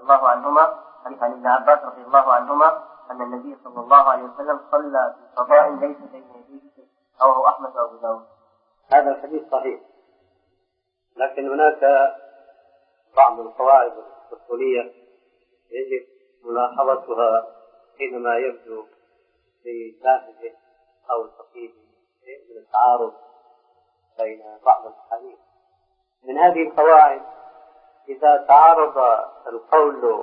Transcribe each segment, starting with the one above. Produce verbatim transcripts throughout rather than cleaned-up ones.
الله عنهما عن ابن عباس رضي الله عنهما أن النبي صلى الله عليه وسلم صلى في قضاء ليس بين يديه شيء، رواه أحمد وأبو داود. هذا الحديث صحيح، لكن هناك بعض القواعد الأصولية يجب ملاحظتها حينما يبدو في شاهده أو الفقيه من التعارض بين بعض الأحاديث. من هذه القواعد: إذا تعارض القول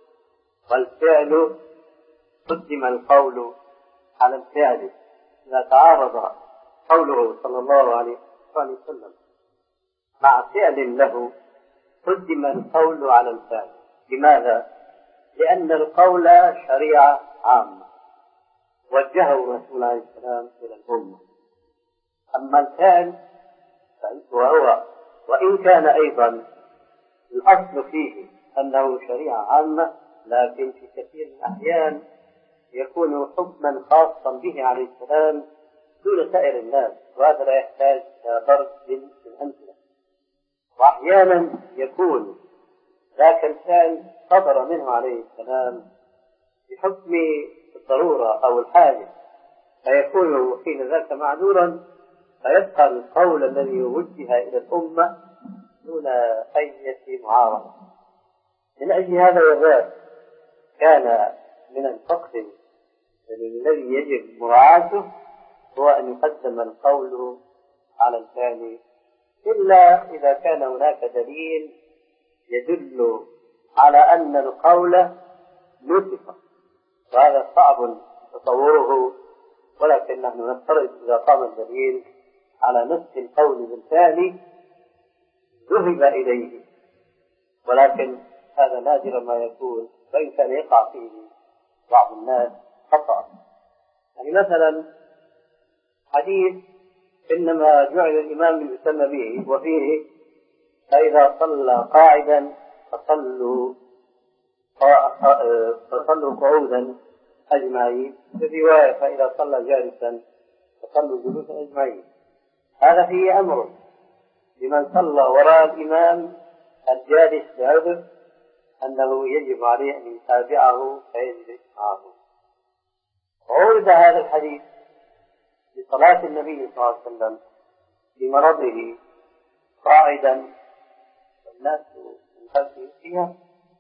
والفعل قدم القول على الفعل. إذا تعارض قوله صلى الله عليه وسلم مع فعل له قدم القول على الفعل. لماذا؟ لأن القول شريعة عامة وجهه الرسول عليه السلام إلى الأمة، أما الفعل وهو وإن كان أيضا الأصل فيه أنه شريعة عامة، لكن في كثير من الأحيان يكون حكما خاصا به عليه السلام دون سائر الناس، وهذا لا يحتاج إلى ضرب بالأمثلة. وأحيانا يكون ذاك الفعل صدر منه عليه السلام بحكم الضرورة أو الحاجة، فيكون حين ذاك معذورا، فيبقى القول الذي وجه إلى الأمة دون أي معارضة. من أجل هذا وذاك كان من الفقه الذي يجب مراعاته هو أن يقدم القول على الفعل، إلا إذا كان هناك دليل يدل على أن القول نسخ، وهذا صعب تصوره، ولكن نحن نفترض إذا قام الدليل على نسخ القول بالفعل ذهب إليه، ولكن هذا نادر ما يكون، وإن كان يقع فيه بعض الناس خطأ. يعني مثلا حديث إنما جعل الإمام يسمى به، وفيه فإذا صلى قاعدا فصلوا فصلوا قعودا أجمعين، في رواية فإذا صلى جالسا فصلوا جلوسا أجمعين. هذا فيه أمر لمن صلى وراء الإمام الجالس بعذر أنه يجب عليه أن يتابعه فيجلس معه. وورد هذا الحديث لصلاة النبي صلى الله عليه وسلم في مرضه قاعدا والناس من خلفه فيها،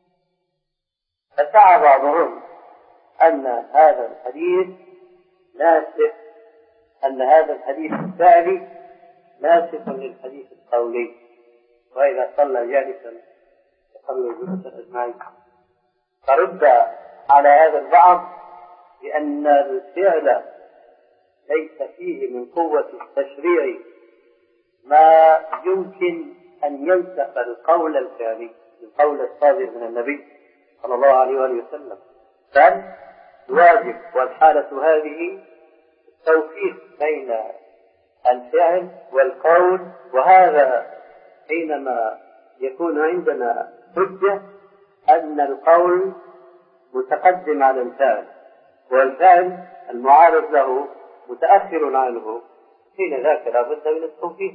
فدعا بعضهم أن هذا الحديث ناسخ، أن هذا الحديث الثاني ناسخ للحديث القولي، وإذا صلى جالسا فصلوا جلوسا أجمعين. فرد على هذا البعض بأن الفعل ليس فيه من قوة التشريع ما يمكن أن ينسخ القول الفعلي، القول الصادر من النبي صلى الله عليه وسلم، بل واجب والحالة هذه التوفيق بين الفعل والقول. وهذا حينما يكون عندنا حجة أن القول متقدم على الفعل، والفعل المعارض له متأخر عنه، حين ذاك لا بد من التوفيق.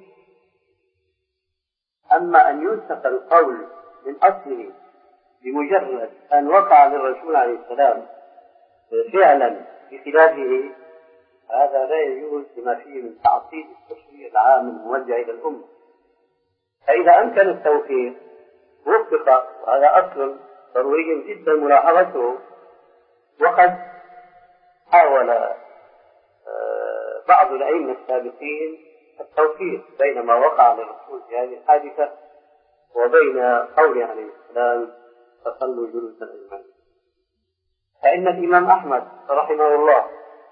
أما أن ينسخ القول من أصله بمجرد أن وقع للرسول عليه السلام فعلا بخلافه، هذا لا يجوز بما فيه من تعطيل التشريع العام الموجه إلى الأمة. فإذا أمكن التوفيق وفق، وهذا أصل ضروري جدا ملاحظته. وقد حاول بعض الأئمة السابقين التوفيق بين ما وقع للرسول في هذه الحادثة وبين قوله عليه السلام فصلوا جلوسا أجمعين. فإن الإمام أحمد رحمه الله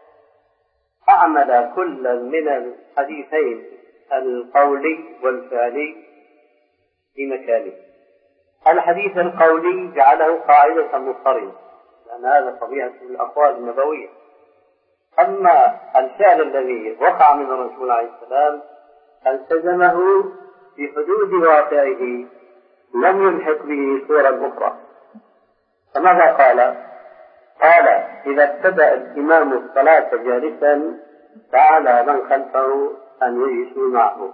أعمل كل من الحديثين القولي والفعلي في مكانه. الحديث القولي جعله قاعدة مضطردة، لأن هذا طبيعة الأقوال النبوية. أما الفعل الذي وقع من الرسول عليه السلام التزمه في حدود واقعه، لم يلحق به صورا أخرى. فماذا قال؟ قال: إذا ابتدأ الإمام الصلاة جالسا فعلى من خلفه أن يجلسوا معه.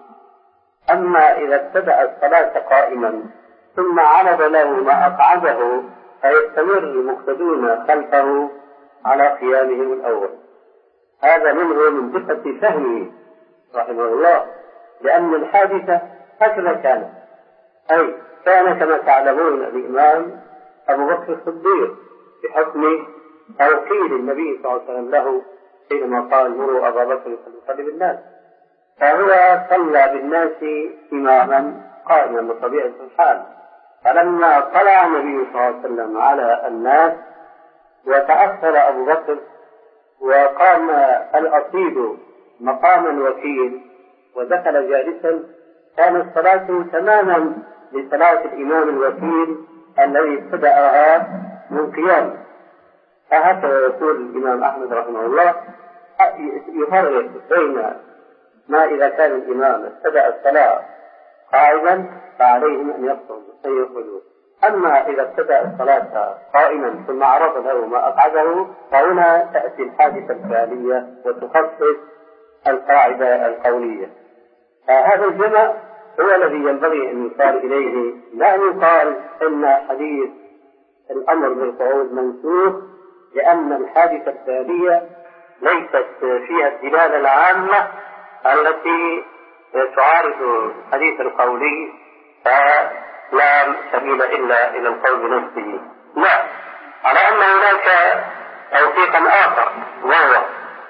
أما إذا ابتدأ الصلاة قائما ثم عرض له ما أقعده فيستمر المقتدون خلفه على قيامهم الأول. هذا منه من دقة فهمه رحمه الله، لأن الحادثة هكذا كانت، أي كان كما تعلمون الإمام أبو بكر الصديق بحكم توقير النبي صلى الله عليه وسلم له حينما قال مروا أبا بكر فليصلي بالناس، فهو صلى بالناس إماما قائما بطبيعة الحال. فلما طلع النبي صلى الله عليه وسلم على الناس وتأخر أبو بكر وقام الأصيل مقام الوكيل ودخل جالسا، كانت الصلاة تماما لصلاة الإمام الوكيل الذي ابتدأها من قيام. فهكذا يقول الإمام أحمد رحمه الله يفرق بين ما إذا كان الإمام ابتدأ الصلاة قائما فعليهم أن يخرجوا، أما إذا ابتدأ الصلاة قائما ثم عرض له ما أقعده فهنا تأتي الحادثة الفعلية وتخصص القاعدة القولية. فهذا الجمع هو الذي ينبغي أن يصار إليه، لا يقال إن حديث الأمر بالقعود منسوخ، لأن الحادثة الفعلية ليست فيها الدلالة العامة التي تعارض الحديث القولي فلا سبيل إلا إلى القول بنفسه. لا، على أن هناك توثيقا آخر، وهو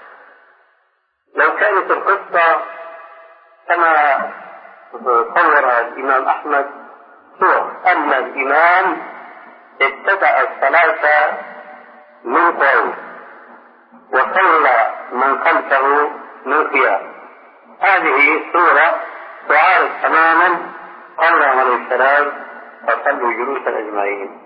لو كانت القصة كما صور الإمام أحمد صور أن الإمام ابتدأ الصلاة من قول وصلى من خلفه من قيام، هذه صورة تعارض تماما قوله عليه السلام فصلوا جلوسا أجمعين.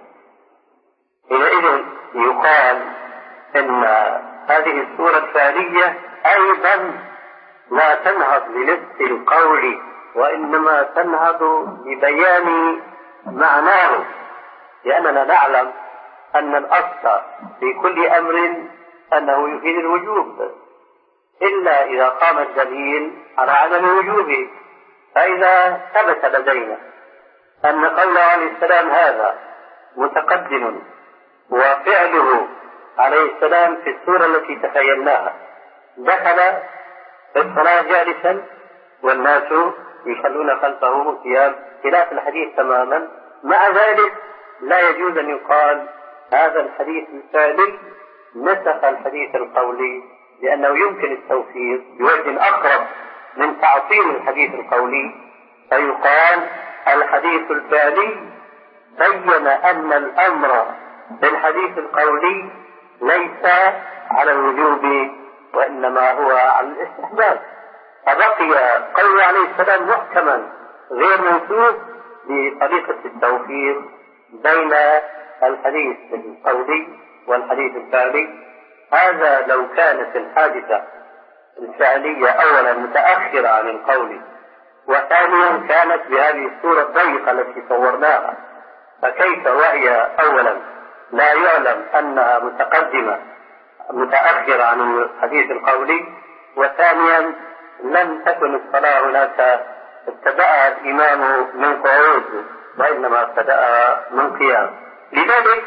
حينئذ يقال إن هذه الصورة الفعلية أيضا لا تنهض لنفس القول، وإنما تنهض لبيان معناه، لأننا نعلم أن الأصل في كل أمر أنه يفيد الوجوب إلا إذا قام الدليل على عدم وجوبه. فإذا ثبت لدينا أن قوله عليه السلام هذا متقدم وفعله عليه السلام في السورة التي تخيلناها، دخل في الصلاة جالسا والناس يصلون خلفه قيام، خلاف الحديث تماما. مع ذلك لا يجوز أن يقال هذا الحديث الفعلي نسخ الحديث القولي، لأنه يمكن التوفيق بوجه أقرب من تعطيل الحديث القولي، فيقال الحديث الفعلي بين أن الأمر بالحديث القولي ليس على الوجوب وإنما هو على الاستحباب، فبقي قوله عليه السلام محكما غير منسوخ بطريقة التوفيق بين الحديث القولي والحديث الفعلي. هذا لو كانت الحادثة الفعلية أولا متأخرة عن القول، وثانيا كانت بهذه الصورة الضيقة التي صورناها، فكيف وهي أولا لا يعلم أنها متقدمة متأخرة عن الحديث القولي، وثانيا لم تكن الصلاة هناك ابتدأها الإمام من قعود وإنما ابتدأها من قيام. لذلك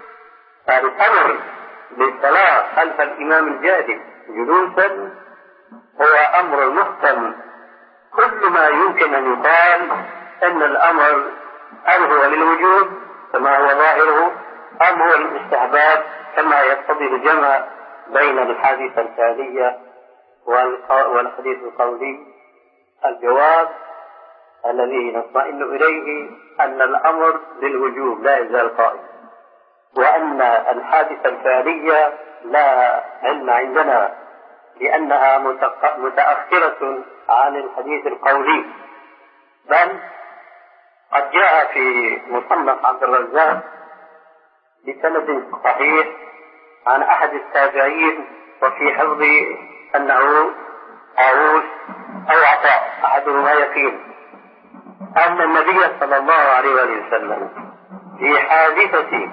الأمر بالصلاة خلف الإمام الجالس جلوسا هو أمر محكم. كل ما يمكن أن يقال أن الأمر هل هو للوجوب كما هو ظاهره أم هو للاستحباب كما يقتضي الجمع بين الحادثة الفعلية والحديث القولي. الجواب الذي نطمئن إليه أن الأمر للوجوب لا يزال قائم، وأن الحادثة الفعلية لا علم عندنا لأنها متأخرة عن الحديث القولي، بل قد جاء في مصنف عبد الرزاق بسند صحيح عن أحد التابعين وفي حفظ أنه طاووس أو عطاء أحدهما يقين أن النبي صلى الله عليه وسلم في حادثة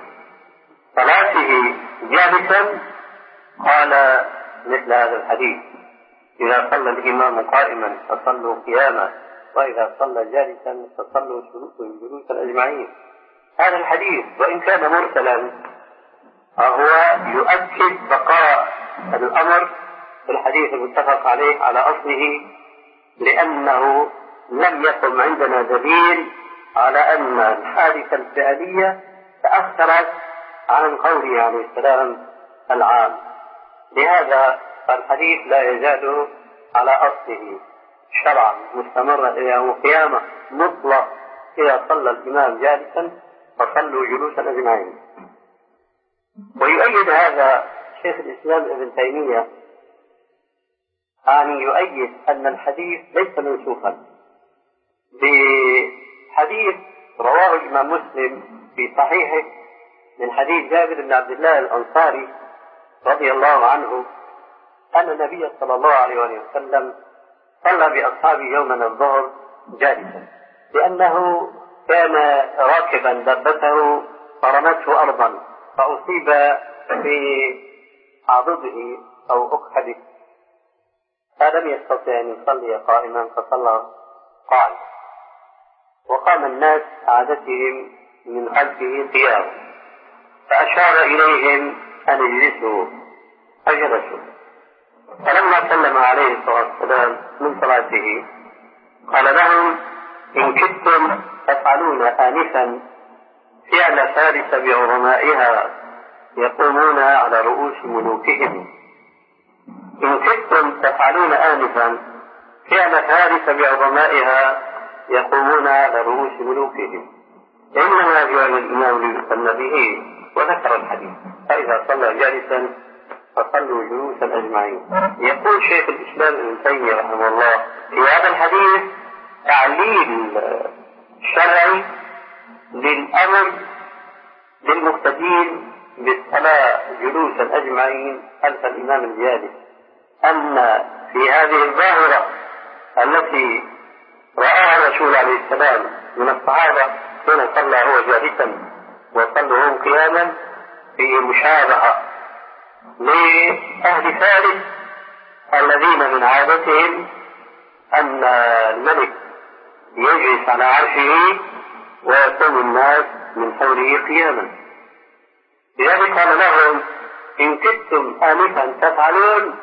صلاته جالسا قال مثل هذا الحديث: إذا صلى الإمام قائما فصلوا قياما، وإذا صلى جالسا فصلوا جلوسا أجمعين. هذا الحديث وإن كان مرسلا فهو يؤكد بقاء الأمر في الحديث المتفق عليه على أصله، لأنه لم يقم عندنا دليل على أن الحادثة الفعلية تأخرت عن قوله عليه السلام العام. لهذا الحديث لا يزال على أصله شرعا مستمرا إلى يوم القيامة مطلق. إذا صلى الإمام جالسا فصلوا جلوسا أجمعين. ويؤيد هذا شيخ الإسلام ابن تيمية، يعني يؤيد أن الحديث ليس منسوخا بحديث رواه الإمام مسلم في صحيحه من حديث جابر بن عبد الله الأنصاري رضي الله عنه أن النبي صلى الله عليه وسلم صلى بأصحابه يوما الظهر جالسا، لأنه كان راكبا دابته فرمته أرضا فأصيب في عضده أو أكحده، فلم يستطع أن يصلي قائما فصلى قاعدا. وقام الناس عادتهم من خلفه قيام، فأشار إليهم أن يجلسوا فجلسوا. فلما سلم عليه الصلاة والسلام من صلاته قال لهم: إن كدتم تفعلون آنفا فعل فارس بعظمائها يقومون على رؤوس ملوكهم. إن كدتم تفعلون آنفا فعل فارس بعظمائها يقومون على رؤوس ملوكهم، إنما جعل الإمام ليسن به، وذكر الحديث. فإذا صلى جالسا فصلوا جلوسا أجمعين. يقول شيخ الإسلام ابن تيمية رحمه الله في هذا الحديث تعليل شرعي للأمر للمقتدين بالصلاة جلوسا أجمعين خلف الإمام الجالس، أن في هذه الظاهرة التي رآها الرسول عليه السلام من الصحابة حين صلى هو جالسا وصلوا هم قياما في مشابهة لأهل فارس الذين من عادتهم أن الملك يجلس على عرشه ويكون الناس من حوله قياما. لذلك قال لهم: إن كدتم آنفا تفعلون.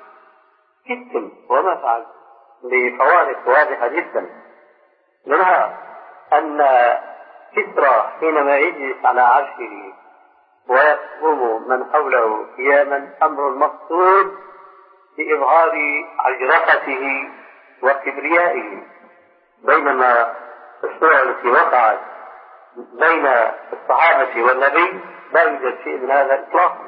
كدتم وما فعل بفوارق واضحة جدا، منها أن كسرى حينما يجلس على عرشه ويقوم من حوله قياما أمر مقصود بإظهار عجرفته وكبريائه، بينما الصورة التي وقعت بين الصحابة والنبي لا يوجد شيء من هذا إطلاقا.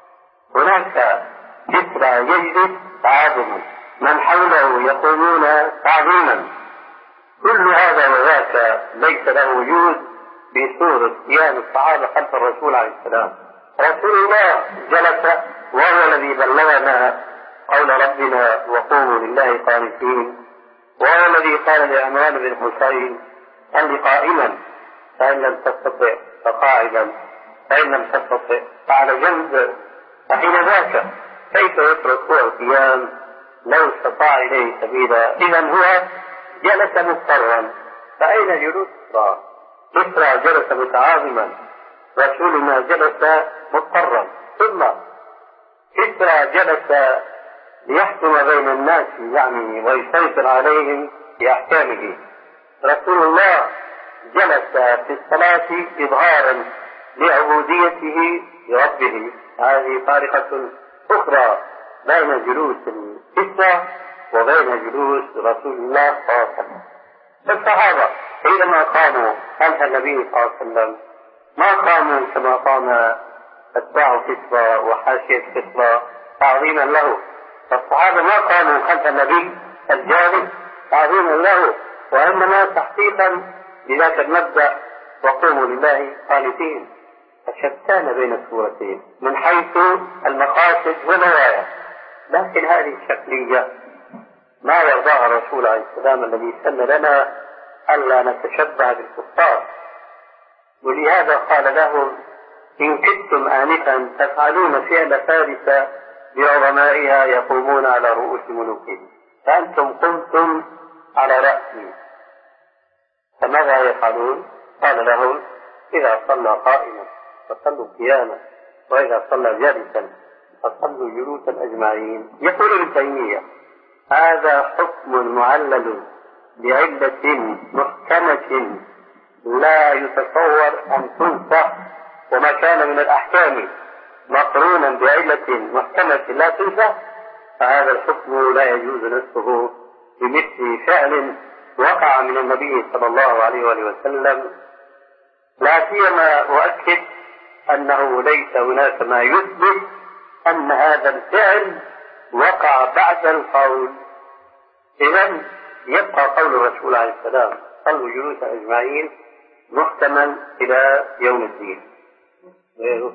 هناك كسرى يجلس تعاظما، من حوله يقومون تعظيما، كل هذا وذاك ليس له وجود بصورة قيام الصحابة خلف الرسول عليه السلام. رسول الله جلس وهو الذي بلغنا قول ربنا: وقوموا لله قانتين، وهو الذي قال لعمران بن حسين: صل قائما فإن لم تستطع فقاعدا فإن لم تستطع فعلى جنب. فحين ذاك كيف يترك هو القيام لو استطاع إليه سبيلا؟ إذا هو جلس مضطرا، فأين جلوس كسرى؟ كسرى جلس متعاظما، رسولنا جلس مضطرا. ثم كسرى جلس ليحكم بين الناس يعني ويسيطر عليهم بأحكامه. رسول الله جلس في الصلاة إظهارا لعبوديته لربه. هذه طريقة أخرى بين جلوس كسرى وبين جلوس رسول الله صلى الله عليه وسلم. الصحابة حينما قاموا خلف النبي صلى الله عليه وسلم ما قاموا كما قام أتباع كسرى وحاشية كسرى تعظيما له. فالصحابة ما قاموا خلف النبي الجالس تعظيما له، وإنما تحقيقا لذاك المبدأ: وقوموا لله قانتين. فشتان بين الصورتين من حيث المقاصد والنوايا، لكن هذه الشكلية ما يرضاها الرسول عليه السلام الذي سن لنا ألا نتشبه بالكفار. ولهذا قال لهم: إن كدتم آنفا تفعلون فعل فارس بعظمائها يقومون على رؤوس ملوكهم، فأنتم قمتم على رأسي، فماذا يفعلون؟ قال لهم: إذا صلى قائما فصلوا قياما، وإذا صلى جالسا فصلوا جلوسا أجمعين. يقول ابن تيمية: هذا حكم معلل بعلة محكمة لا يتصور أن تنسخ، وما كان من الأحكام مقرونا بعلة محكمة لا تنسخ فهذا الحكم لا يجوز نسخه بمثل فعل وقع من النبي صلى الله عليه وآله وسلم. لا سيما أؤكد أنه ليس هناك ما يثبت أن هذا الفعل وقع بعد القول. إذن يبقى قول الرسول عليه السلام: صلوا جلوسا أجمعين محكما إلى يوم الدين.